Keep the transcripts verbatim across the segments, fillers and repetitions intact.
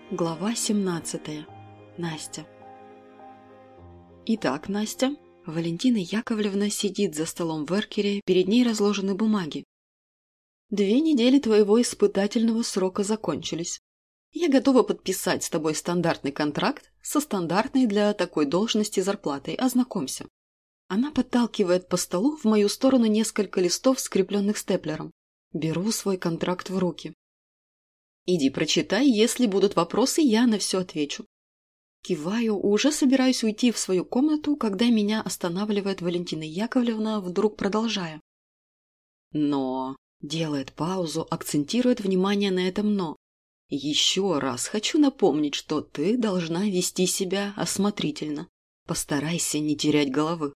Глава семнадцатая. Настя. Итак, Настя, Валентина Яковлевна сидит за столом в эркере, перед ней разложены бумаги. Две недели твоего испытательного срока закончились. Я готова подписать с тобой стандартный контракт со стандартной для такой должности зарплатой. Ознакомься. Она подталкивает по столу в мою сторону несколько листов, скрепленных степлером. Беру свой контракт в руки. Иди прочитай, если будут вопросы, я на все отвечу. Киваю, уже собираюсь уйти в свою комнату, когда меня останавливает Валентина Яковлевна, вдруг продолжая. Но... Делает паузу, акцентирует внимание на этом «но». Еще раз хочу напомнить, что ты должна вести себя осмотрительно. Постарайся не терять головы.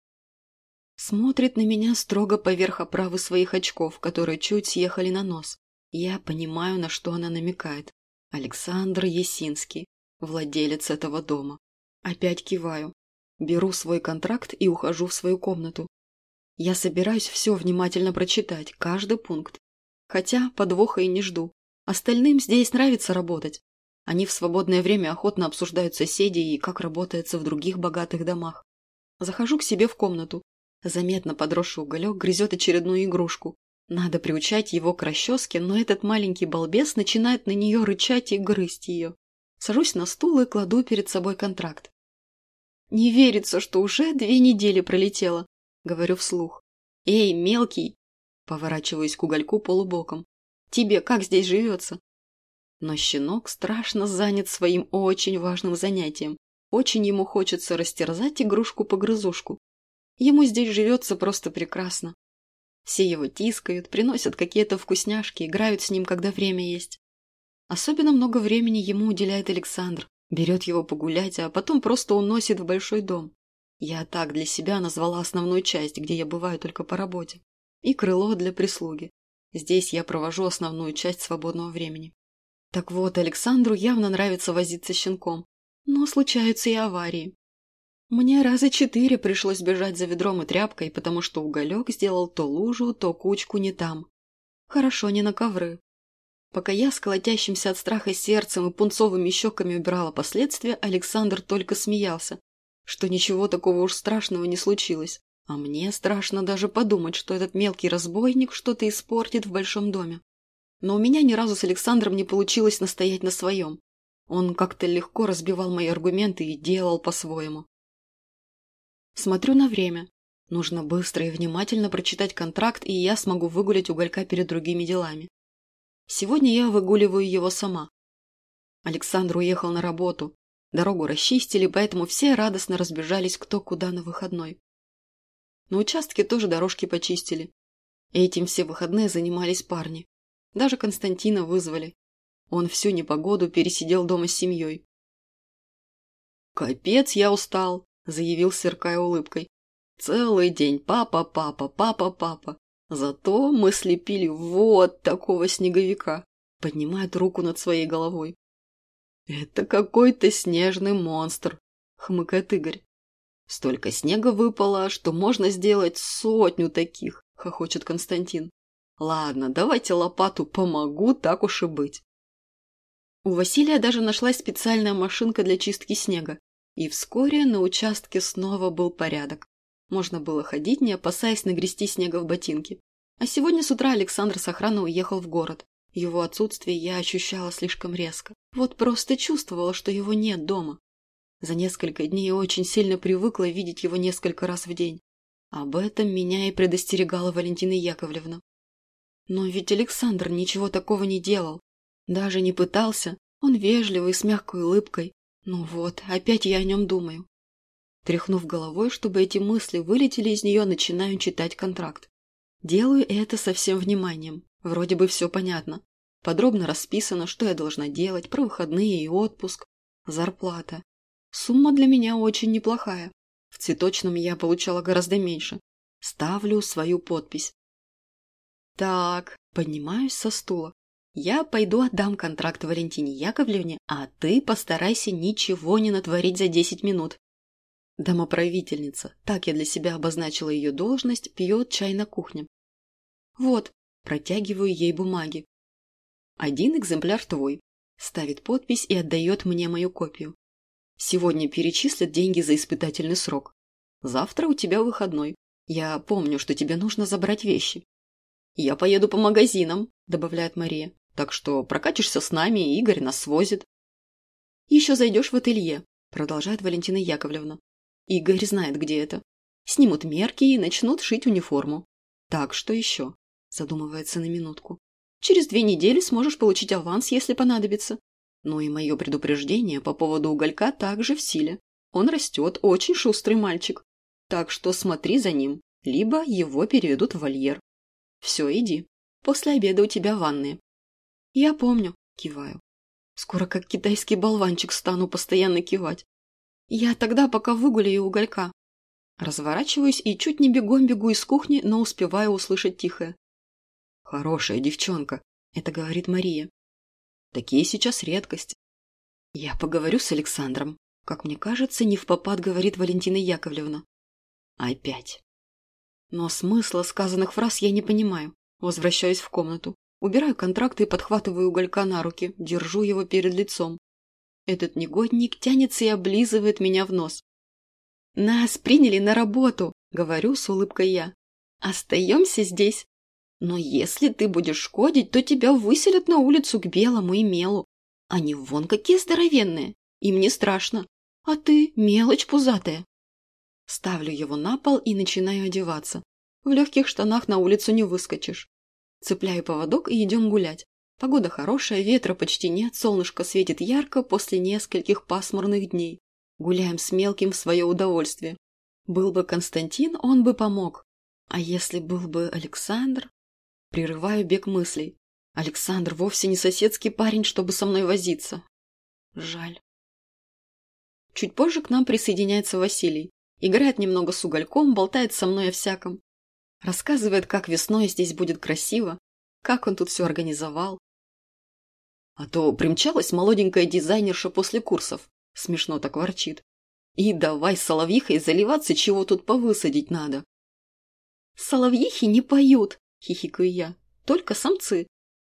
Смотрит на меня строго поверх оправы своих очков, которые чуть съехали на нос. Я понимаю, на что она намекает. Александр Ясинский, владелец этого дома. Опять киваю. Беру свой контракт и ухожу в свою комнату. Я собираюсь все внимательно прочитать, каждый пункт. Хотя подвоха и не жду. Остальным здесь нравится работать. Они в свободное время охотно обсуждают соседей и как работается в других богатых домах. Захожу к себе в комнату. Заметно подросший уголек грызет очередную игрушку. Надо приучать его к расческе, но этот маленький балбес начинает на нее рычать и грызть ее. Сажусь на стул и кладу перед собой контракт. «Не верится, что уже две недели пролетело», — говорю вслух. «Эй, мелкий!» — поворачиваюсь к угольку полубоком. «Тебе как здесь живется?» Но щенок страшно занят своим очень важным занятием. Очень ему хочется растерзать игрушку-погрызушку. Ему здесь живется просто прекрасно. Все его тискают, приносят какие-то вкусняшки, играют с ним, когда время есть. Особенно много времени ему уделяет Александр. Берет его погулять, а потом просто уносит в большой дом. Я так для себя назвала основную часть, где я бываю только по работе. И крыло для прислуги. Здесь я провожу основную часть свободного времени. Так вот, Александру явно нравится возиться с щенком. Но случаются и аварии. Мне раза четыре пришлось бежать за ведром и тряпкой, потому что уголек сделал то лужу, то кучку не там. Хорошо, не на ковры. Пока я с колотящимся от страха сердцем и пунцовыми щеками убирала последствия, Александр только смеялся, что ничего такого уж страшного не случилось. А мне страшно даже подумать, что этот мелкий разбойник что-то испортит в большом доме. Но у меня ни разу с Александром не получилось настоять на своем. Он как-то легко разбивал мои аргументы и делал по-своему. Смотрю на время. Нужно быстро и внимательно прочитать контракт, и я смогу выгулять уголька перед другими делами. Сегодня я выгуливаю его сама. Александр уехал на работу. Дорогу расчистили, поэтому все радостно разбежались кто куда на выходной. На участке тоже дорожки почистили. Этим все выходные занимались парни. Даже Константина вызвали. Он всю непогоду пересидел дома с семьей. «Капец, я устал», — заявил, сверкая улыбкой. «Целый день папа, папа, папа, папа. Зато мы слепили вот такого снеговика», — поднимает руку над своей головой. «Это какой-то снежный монстр», — хмыкает Игорь. «Столько снега выпало, что можно сделать сотню таких», — хохочет Константин. «Ладно, давайте лопату помогу, так уж и быть». У Василия даже нашлась специальная машинка для чистки снега. И вскоре на участке снова был порядок. Можно было ходить, не опасаясь нагрести снега в ботинки. А сегодня с утра Александр с охраной уехал в город. Его отсутствие я ощущала слишком резко. Вот просто чувствовала, что его нет дома. За несколько дней я очень сильно привыкла видеть его несколько раз в день. Об этом меня и предостерегала Валентина Яковлевна. Но ведь Александр ничего такого не делал. Даже не пытался. Он вежливый, с мягкой улыбкой. Ну вот, опять я о нем думаю. Тряхнув головой, чтобы эти мысли вылетели из нее, начинаю читать контракт. Делаю это со всем вниманием. Вроде бы все понятно. Подробно расписано, что я должна делать, про выходные и отпуск. Зарплата. Сумма для меня очень неплохая. В цветочном я получала гораздо меньше. Ставлю свою подпись. Так, поднимаюсь со стула. Я пойду отдам контракт Валентине Яковлевне, а ты постарайся ничего не натворить за десять минут. Домоправительница, так я для себя обозначила ее должность, пьет чай на кухне. Вот, протягиваю ей бумаги. Один экземпляр твой. Ставит подпись и отдает мне мою копию. Сегодня перечислят деньги за испытательный срок. Завтра у тебя выходной. Я помню, что тебе нужно забрать вещи. Я поеду по магазинам, добавляет Мария. Так что прокатишься с нами, и Игорь нас свозит. Еще зайдешь в ателье, продолжает Валентина Яковлевна. Игорь знает, где это. Снимут мерки и начнут шить униформу. Так, что еще? Задумывается на минутку. Через две недели сможешь получить аванс, если понадобится. Ну и мое предупреждение по поводу уголька также в силе. Он растет, очень шустрый мальчик. Так что смотри за ним, либо его переведут в вольер. Все, иди. После обеда у тебя ванные. Я помню, киваю. Скоро как китайский болванчик стану постоянно кивать. Я тогда пока выгуляю уголька. Разворачиваюсь и чуть не бегом бегу из кухни, но успеваю услышать тихое. Хорошая девчонка, это говорит Мария. Такие сейчас редкость. Я поговорю с Александром. Как мне кажется, невпопад говорит Валентина Яковлевна. Опять. Но смысла сказанных фраз я не понимаю. Возвращаюсь в комнату. Убираю контракты и подхватываю уголька на руки. Держу его перед лицом. Этот негодник тянется и облизывает меня в нос. «Нас приняли на работу», — говорю с улыбкой я. «Остаемся здесь. Но если ты будешь шкодить, то тебя выселят на улицу к Белому и Мелу. Они вон какие здоровенные. Им не страшно. А ты мелочь пузатая». Ставлю его на пол и начинаю одеваться. В легких штанах на улицу не выскочишь. Цепляю поводок и идем гулять. Погода хорошая, ветра почти нет, солнышко светит ярко после нескольких пасмурных дней. Гуляем с мелким в свое удовольствие. Был бы Константин, он бы помог. А если был бы Александр? Прерываю бег мыслей. Александр вовсе не соседский парень, чтобы со мной возиться. Жаль. Чуть позже к нам присоединяется Василий. Играет немного с угольком, болтает со мной о всяком. Рассказывает, как весной здесь будет красиво, как он тут все организовал. А то примчалась молоденькая дизайнерша после курсов. Смешно так ворчит. И давай с соловьихой заливаться, чего тут повысадить надо. Соловьихи не поют, хихикаю я, только самцы.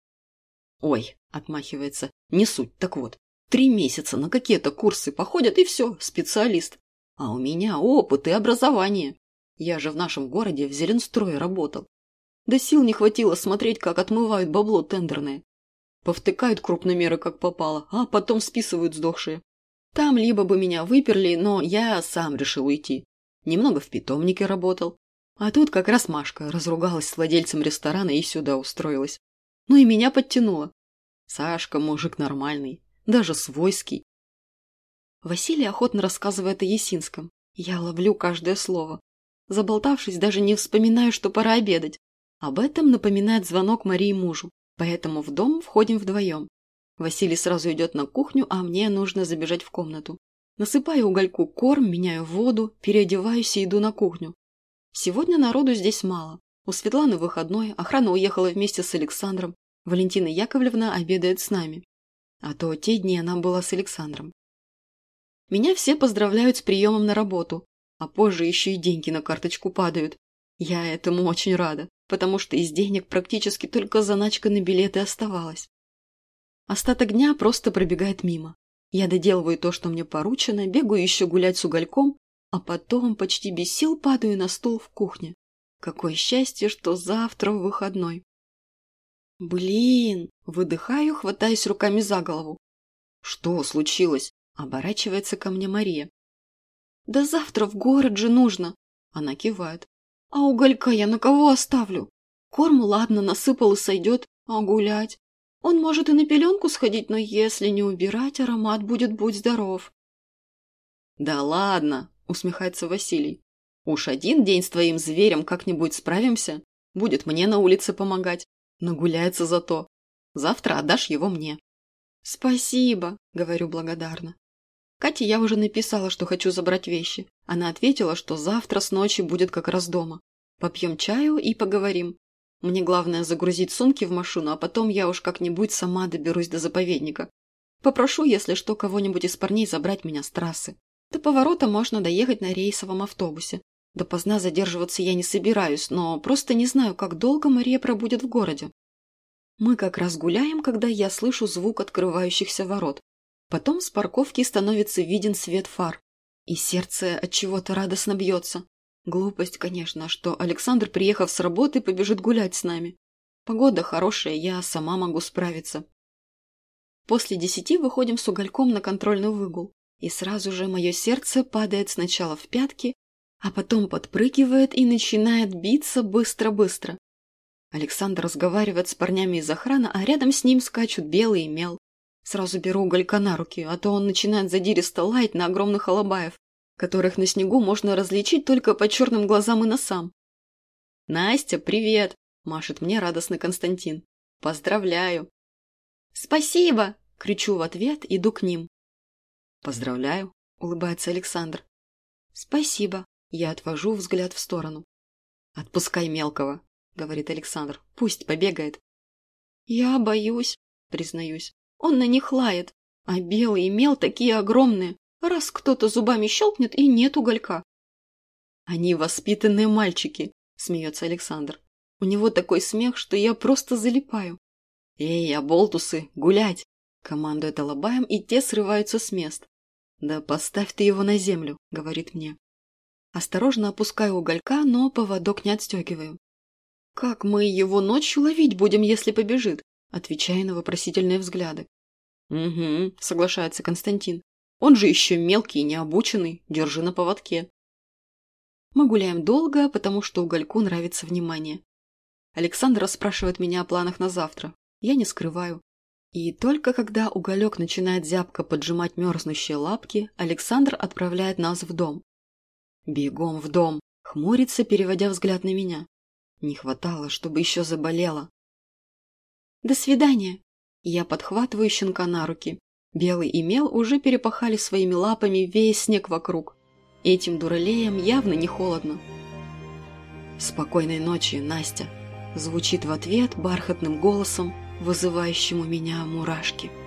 Ой, отмахивается, не суть, так вот. Три месяца на какие-то курсы походят и все, специалист. А у меня опыт и образование. Я же в нашем городе в Зеленстрое работал. Да сил не хватило смотреть, как отмывают бабло тендерное. Повтыкают крупномеры как попало, а потом списывают сдохшие. Там либо бы меня выперли, но я сам решил уйти. Немного в питомнике работал. А тут как раз Машка разругалась с владельцем ресторана и сюда устроилась. Ну и меня подтянуло. Сашка мужик нормальный, даже свойский. Василий охотно рассказывает о Есинском. Я ловлю каждое слово. Заболтавшись, даже не вспоминаю, что пора обедать. Об этом напоминает звонок Марии мужу, поэтому в дом входим вдвоем. Василий сразу идет на кухню, а мне нужно забежать в комнату. Насыпаю угольку корм, меняю воду, переодеваюсь и иду на кухню. Сегодня народу здесь мало. У Светланы выходной, охрана уехала вместе с Александром. Валентина Яковлевна обедает с нами. А то те дни она была с Александром. Меня все поздравляют с приемом на работу, а позже еще и деньги на карточку падают. Я этому очень рада, потому что из денег практически только заначка на билеты оставалась. Остаток дня просто пробегает мимо. Я доделываю то, что мне поручено, бегаю еще гулять с угольком, а потом почти без сил падаю на стул в кухне. Какое счастье, что завтра выходной. Блин, выдыхаю, хватаясь руками за голову. Что случилось? Оборачивается ко мне Мария. Да завтра в город же нужно. Она кивает. А уголька я на кого оставлю? Корм, ладно, насыпал и сойдет, а гулять? Он может и на пеленку сходить, но если не убирать, аромат будет будь здоров. Да ладно, усмехается Василий. Уж один день с твоим зверем как-нибудь справимся. Будет мне на улице помогать. Нагуляется зато. Завтра отдашь его мне. Спасибо, говорю благодарно. Кате я уже написала, что хочу забрать вещи. Она ответила, что завтра с ночи будет как раз дома. Попьем чаю и поговорим. Мне главное загрузить сумки в машину, а потом я уж как-нибудь сама доберусь до заповедника. Попрошу, если что, кого-нибудь из парней забрать меня с трассы. До поворота можно доехать на рейсовом автобусе. Допоздна задерживаться я не собираюсь, но просто не знаю, как долго Мария пробудет в городе. Мы как раз гуляем, когда я слышу звук открывающихся ворот. Потом с парковки становится виден свет фар. И сердце от чего-то радостно бьется. Глупость, конечно, что Александр, приехав с работы, побежит гулять с нами. Погода хорошая, я сама могу справиться. После десяти выходим с Угольком на контрольный выгул. И сразу же мое сердце падает сначала в пятки, а потом подпрыгивает и начинает биться быстро-быстро. Александр разговаривает с парнями из охраны, а рядом с ним скачут Белый и Мел. Сразу беру Уголька на руки, а то он начинает задиристо лаять на огромных алабаев, которых на снегу можно различить только по черным глазам и носам. «Настя, привет!» – машет мне радостный Константин. «Поздравляю!» «Спасибо!» – кричу в ответ, иду к ним. «Поздравляю!» – улыбается Александр. «Спасибо!» – я отвожу взгляд в сторону. «Отпускай мелкого!» – говорит Александр. «Пусть побегает». «Я боюсь», – признаюсь. «Он на них лает, а Белый и Мел такие огромные. Раз кто-то зубами щелкнет, и нет Уголька». «Они воспитанные мальчики», – смеется Александр. «У него такой смех, что я просто залипаю». «Эй, оболтусы, гулять!» – командует алабаем, и те срываются с мест. «Да поставь ты его на землю», – говорит мне. Осторожно опускаю Уголька, но поводок не отстегиваю. «Как мы его ночью ловить будем, если побежит?» – отвечая на вопросительные взгляды. «Угу», – соглашается Константин. «Он же еще мелкий и необученный, держи на поводке». Мы гуляем долго, потому что Угольку нравится внимание. Александр расспрашивает меня о планах на завтра. Я не скрываю. И только когда Уголек начинает зябко поджимать мерзнущие лапки, Александр отправляет нас в дом. «Бегом в дом!» – хмурится, переводя взгляд на меня. Не хватало, чтобы еще заболела. «До свидания!» Я подхватываю щенка на руки. Белый и Мел уже перепахали своими лапами весь снег вокруг. Этим дуралеям явно не холодно. «Спокойной ночи, Настя!» – звучит в ответ бархатным голосом, вызывающим у меня мурашки.